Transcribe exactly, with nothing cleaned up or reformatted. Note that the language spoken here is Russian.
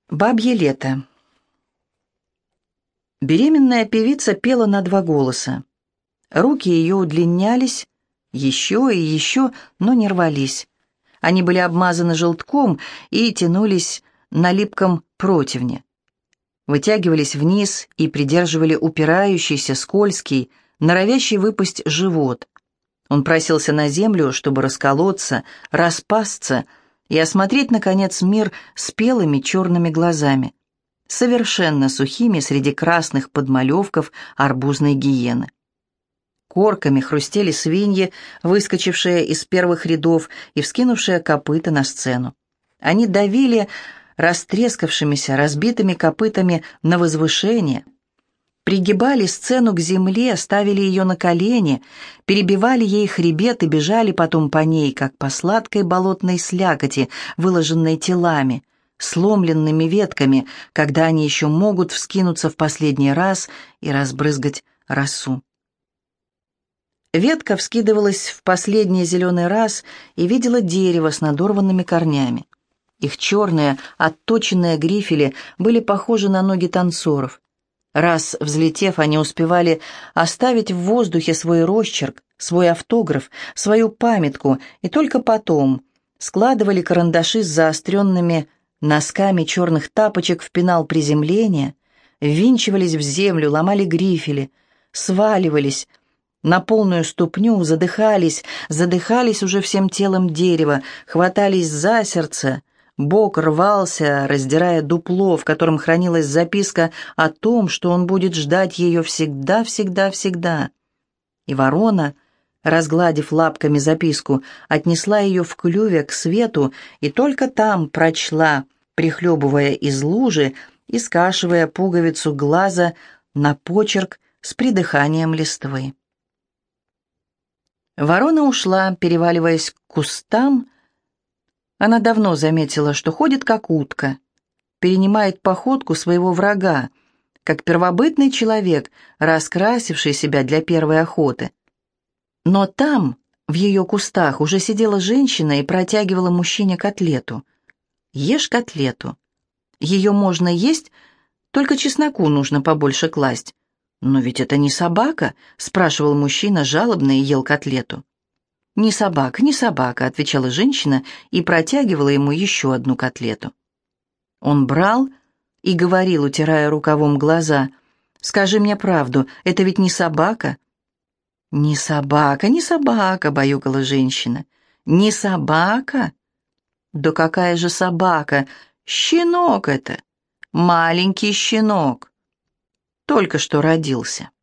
Бабье лето. Беременная певица пела на два голоса. Руки ее удлинялись, еще и еще, но не рвались. Они были обмазаны желтком и тянулись на липком противне. Вытягивались вниз и придерживали упирающийся, скользкий, норовящий выпасть живот. Он просился на землю, чтобы расколоться, распасться и осмотреть, наконец, мир спелыми черными глазами, совершенно сухими среди красных подмалевков арбузной гиены. Корками хрустели свиньи, выскочившие из первых рядов и вскинувшие копыта на сцену. Они давили растрескавшимися, разбитыми копытами на возвышение, пригибали сцену к земле, ставили ее на колени, перебивали ей хребет и бежали потом по ней, как по сладкой болотной слякоти, выложенной телами, сломленными ветками, когда они еще могут вскинуться в последний раз и разбрызгать росу. Ветка вскидывалась в последний зеленый раз и видела дерево с надорванными корнями. Их черные, отточенные грифели были похожи на ноги танцоров. Раз взлетев, они успевали оставить в воздухе свой росчерк, свой автограф, свою памятку, и только потом складывали карандаши с заостренными носками черных тапочек в пенал приземления, ввинчивались в землю, ломали грифели, сваливались на полную ступню, задыхались, задыхались уже всем телом дерева, хватались за сердце. Бок рвался, раздирая дупло, в котором хранилась записка о том, что он будет ждать ее всегда, всегда, всегда. И ворона, разгладив лапками записку, отнесла ее в клюве к свету и только там прочла, прихлебывая из лужи и скашивая пуговицу глаза на почерк с придыханием листвы. Ворона ушла, переваливаясь к кустам. Она давно заметила, что ходит как утка, перенимает походку своего врага, как первобытный человек, раскрасивший себя для первой охоты. Но там, в ее кустах, уже сидела женщина и протягивала мужчине котлету. «Ешь котлету. Ее можно есть, только чесноку нужно побольше класть». «Но ведь это не собака?» — спрашивал мужчина жалобно и ел котлету. «Не собака, не собака», — отвечала женщина и протягивала ему еще одну котлету. Он брал и говорил, утирая рукавом глаза: «Скажи мне правду, это ведь не собака?» «Не собака, не собака», — баюкала женщина. «Не собака? Да какая же собака? Щенок это, маленький щенок, только что родился».